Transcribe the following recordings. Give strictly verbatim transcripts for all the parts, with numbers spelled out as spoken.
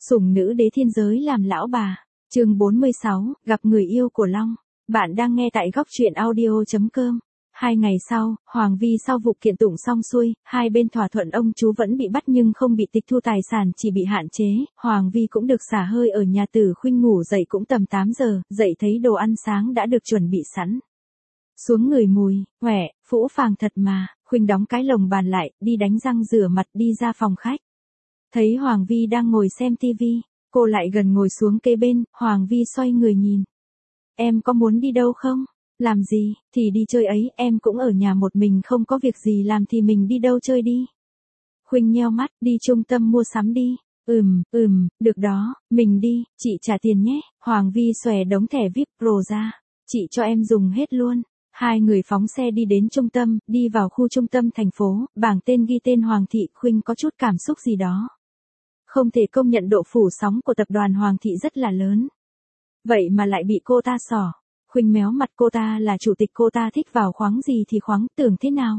Sủng nữ đế thiên giới làm lão bà. Chương bốn mươi sáu, gặp người yêu của Long. Bạn đang nghe tại góc truyện audio chấm com. Hai ngày sau, Hoàng Vi sau vụ kiện tụng xong xuôi, hai bên thỏa thuận ông chú vẫn bị bắt nhưng không bị tịch thu tài sản, chỉ bị hạn chế. Hoàng Vi cũng được xả hơi ở nhà Tử Khuynh, ngủ dậy cũng tầm tám giờ, dậy thấy đồ ăn sáng đã được chuẩn bị sẵn. Xuống người mùi, khỏe, phũ phàng thật mà. Khuynh đóng cái lồng bàn lại, đi đánh răng rửa mặt, đi ra phòng khách. Thấy Hoàng Vi đang ngồi xem tivi, cô lại gần ngồi xuống kế bên. Hoàng Vi xoay người nhìn. Em có muốn đi đâu không? Làm gì, thì đi chơi ấy, em cũng ở nhà một mình không có việc gì làm thì mình đi đâu chơi đi. Khuynh nheo mắt, đi trung tâm mua sắm đi. Ừm, ừm, được đó, mình đi, chị trả tiền nhé. Hoàng Vi xòe đống thẻ vi ai pi Pro ra. Chị cho em dùng hết luôn. Hai người phóng xe đi đến trung tâm, đi vào khu trung tâm thành phố, bảng tên ghi tên Hoàng Thị. Khuynh có chút cảm xúc gì đó. Không thể công nhận độ phủ sóng của tập đoàn Hoàng Thị rất là lớn. Vậy mà lại bị cô ta xỏ. Khuynh méo mặt, cô ta là chủ tịch, cô ta thích vào khoáng gì thì khoáng, tưởng thế nào.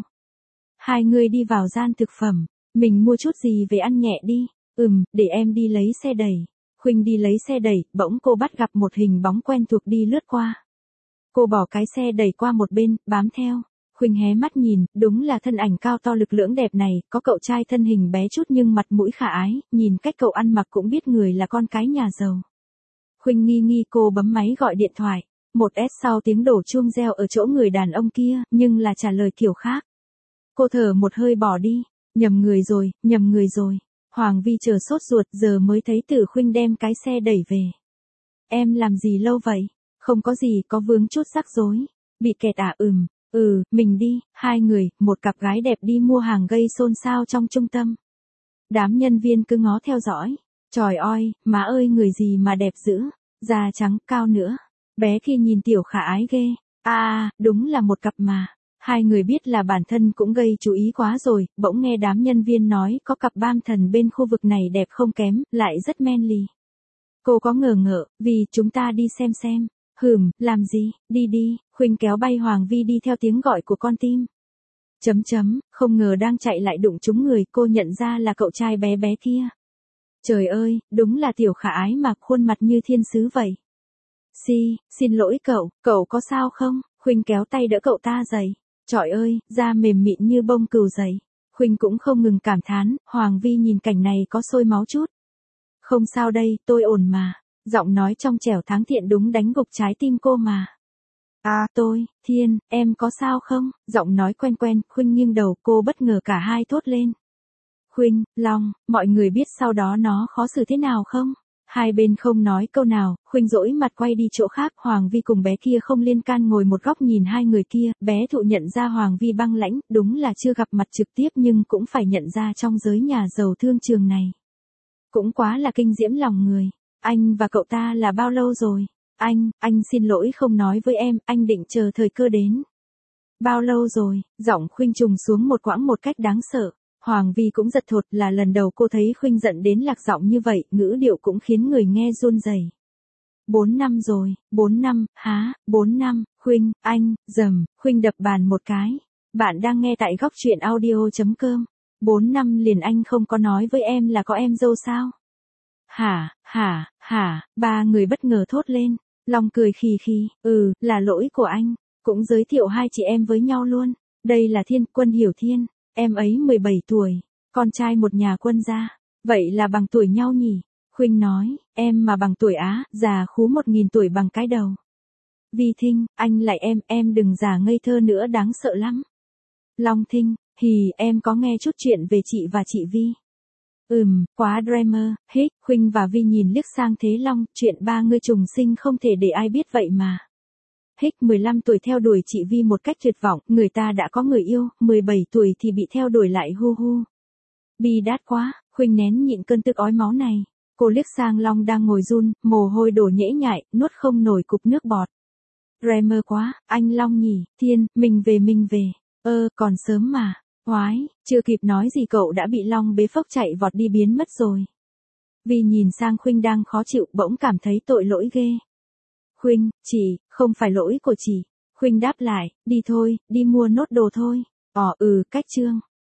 Hai người đi vào gian thực phẩm, mình mua chút gì về ăn nhẹ đi. Ừm, để em đi lấy xe đẩy. Khuynh đi lấy xe đẩy, bỗng cô bắt gặp một hình bóng quen thuộc đi lướt qua. Cô bỏ cái xe đẩy qua một bên, bám theo. Khuynh hé mắt nhìn, đúng là thân ảnh cao to lực lưỡng đẹp này, có cậu trai thân hình bé chút nhưng mặt mũi khả ái, nhìn cách cậu ăn mặc cũng biết người là con cái nhà giàu. Khuynh nghi nghi, cô bấm máy gọi điện thoại. Một S sau tiếng đổ chuông reo ở chỗ người đàn ông kia, nhưng là trả lời kiểu khác. Cô thở một hơi bỏ đi. Nhầm người rồi, nhầm người rồi. Hoàng Vi chờ sốt ruột, giờ mới thấy Tử Khuynh đem cái xe đẩy về. Em làm gì lâu vậy? Không có gì, có vướng chút rắc rối. Bị kẹt à? Ừm, ừ, mình đi. Hai người, một cặp gái đẹp đi mua hàng gây xôn xao trong trung tâm. Đám nhân viên cứ ngó theo dõi. Trời ơi, má ơi, người gì mà đẹp dữ. Da trắng, cao nữa. Bé kia nhìn tiểu khả ái ghê. À, đúng là một cặp mà. Hai người biết là bản thân cũng gây chú ý quá rồi, bỗng nghe đám nhân viên nói có cặp bam thần bên khu vực này đẹp không kém, lại rất manly. Cô có ngờ ngợ, vì chúng ta đi xem xem. Hừm, làm gì, đi đi. Khuynh kéo bay Hoàng Vi đi theo tiếng gọi của con tim. Chấm chấm, không ngờ đang chạy lại đụng trúng người, cô nhận ra là cậu trai bé bé kia. Trời ơi, đúng là tiểu khả ái mà, khuôn mặt như thiên sứ vậy. Si, xin lỗi cậu, cậu có sao không? Khuynh kéo tay đỡ cậu ta dậy. Trời ơi, da mềm mịn như bông cừu dậy. Khuynh cũng không ngừng cảm thán. Hoàng Vi nhìn cảnh này có sôi máu chút. Không sao đây, tôi ổn mà. Giọng nói trong trẻo thắng thiện đúng đánh gục trái tim cô mà. À, tôi, Thiên, em có sao không? Giọng nói quen quen, Khuynh nghiêng đầu, cô bất ngờ cả hai thốt lên. Khuynh, Long, mọi người biết sau đó nó khó xử thế nào không? Hai bên không nói câu nào, Khuynh dỗi mặt quay đi chỗ khác. Hoàng Vi cùng bé kia không liên can ngồi một góc nhìn hai người kia. Bé Thụ nhận ra Hoàng Vi băng lãnh, đúng là chưa gặp mặt trực tiếp nhưng cũng phải nhận ra trong giới nhà giàu thương trường này. Cũng quá là kinh diễm lòng người. Anh và cậu ta là bao lâu rồi? Anh, anh xin lỗi không nói với em, anh định chờ thời cơ đến. Bao lâu rồi? Giọng Khuynh trùng xuống một quãng một cách đáng sợ. Hoàng Vi cũng giật thột, là lần đầu cô thấy Khuynh giận đến lạc giọng như vậy, ngữ điệu cũng khiến người nghe run rẩy. Bốn năm rồi, bốn năm, há, bốn năm, Khuynh, anh, dầm, Khuynh đập bàn một cái. Bạn đang nghe tại góc truyện audio chấm com. Bốn năm liền anh không có nói với em là có em dâu sao? Hả, hả, hả, ba người bất ngờ thốt lên. Long cười khì khì, ừ, là lỗi của anh. Cũng giới thiệu hai chị em với nhau luôn. Đây là Thiên, Quân Hiểu Thiên. Em ấy mười bảy tuổi, con trai một nhà quân gia. Vậy là bằng tuổi nhau nhỉ? Khuynh nói, em mà bằng tuổi á, già khú một nghìn tuổi bằng cái đầu. Vi Thinh, anh lại em, em đừng già ngây thơ nữa, đáng sợ lắm. Long Thinh, hì, em có nghe chút chuyện về chị và chị Vi. Ừm, quá drama, hích. Khuynh và Vi nhìn liếc sang Thế Long, chuyện ba người trùng sinh không thể để ai biết vậy mà. Hích mười lăm tuổi theo đuổi chị Vi một cách tuyệt vọng, người ta đã có người yêu, mười bảy tuổi thì bị theo đuổi lại, hu hu. Bi đát quá. Khuynh nén nhịn cơn tức ói máu này. Cô liếc sang Long đang ngồi run, mồ hôi đổ nhễ nhại, nuốt không nổi cục nước bọt. Dreamer quá, anh Long nhỉ? Thiên, mình về mình về. Ơ, còn sớm mà. Oái, chưa kịp nói gì cậu đã bị Long bế phốc chạy vọt đi biến mất rồi. Vi nhìn sang Khuynh đang khó chịu, bỗng cảm thấy tội lỗi ghê. Khuynh, chị, không phải lỗi của chị. Khuynh đáp lại, đi thôi, đi mua nốt đồ thôi. Ồ, ừ, cách chương.